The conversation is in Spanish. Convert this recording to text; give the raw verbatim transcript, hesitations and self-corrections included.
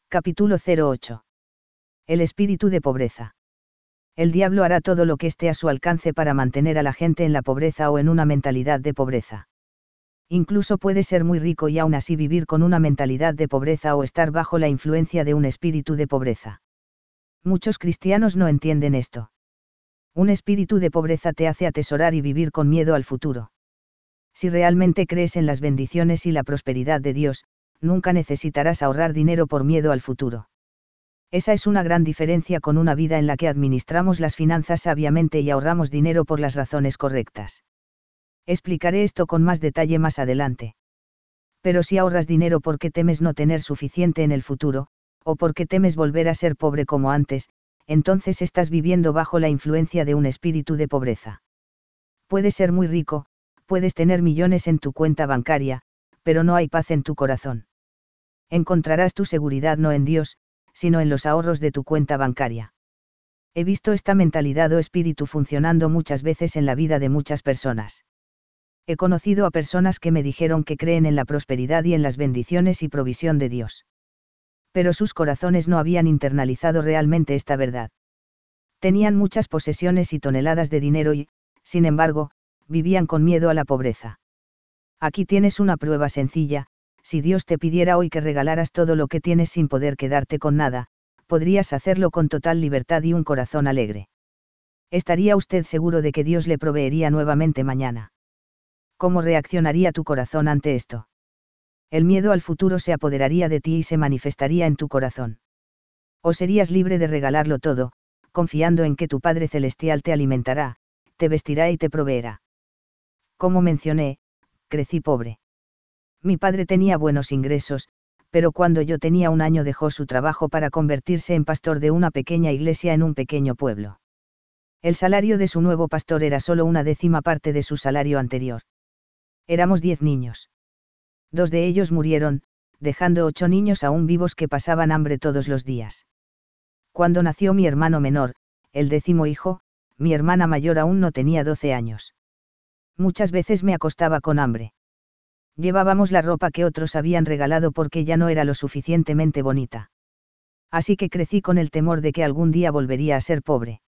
Capítulo cero ocho. El espíritu de pobreza. El diablo hará todo lo que esté a su alcance para mantener a la gente en la pobreza o en una mentalidad de pobreza. Incluso puede ser muy rico y aún así vivir con una mentalidad de pobreza o estar bajo la influencia de un espíritu de pobreza. Muchos cristianos no entienden esto. Un espíritu de pobreza te hace atesorar y vivir con miedo al futuro. Si realmente crees en las bendiciones y la prosperidad de Dios, nunca necesitarás ahorrar dinero por miedo al futuro. Esa es una gran diferencia con una vida en la que administramos las finanzas sabiamente y ahorramos dinero por las razones correctas. Explicaré esto con más detalle más adelante. Pero si ahorras dinero porque temes no tener suficiente en el futuro, o porque temes volver a ser pobre como antes, entonces estás viviendo bajo la influencia de un espíritu de pobreza. Puedes ser muy rico, puedes tener millones en tu cuenta bancaria, pero no hay paz en tu corazón. Encontrarás tu seguridad no en Dios, sino en los ahorros de tu cuenta bancaria. He visto esta mentalidad o espíritu funcionando muchas veces en la vida de muchas personas. He conocido a personas que me dijeron que creen en la prosperidad y en las bendiciones y provisión de Dios. Pero sus corazones no habían internalizado realmente esta verdad. Tenían muchas posesiones y toneladas de dinero y, sin embargo, vivían con miedo a la pobreza. Aquí tienes una prueba sencilla: si Dios te pidiera hoy que regalaras todo lo que tienes sin poder quedarte con nada, podrías hacerlo con total libertad y un corazón alegre. ¿Estaría usted seguro de que Dios le proveería nuevamente mañana? ¿Cómo reaccionaría tu corazón ante esto? El miedo al futuro se apoderaría de ti y se manifestaría en tu corazón. ¿O serías libre de regalarlo todo, confiando en que tu Padre Celestial te alimentará, te vestirá y te proveerá? Como mencioné, crecí pobre. Mi padre tenía buenos ingresos, pero cuando yo tenía un año dejó su trabajo para convertirse en pastor de una pequeña iglesia en un pequeño pueblo. El salario de su nuevo pastor era solo una décima parte de su salario anterior. Éramos diez niños. Dos de ellos murieron, dejando ocho niños aún vivos que pasaban hambre todos los días. Cuando nació mi hermano menor, el décimo hijo, mi hermana mayor aún no tenía doce años. Muchas veces me acostaba con hambre. Llevábamos la ropa que otros habían regalado porque ya no era lo suficientemente bonita. Así que crecí con el temor de que algún día volvería a ser pobre.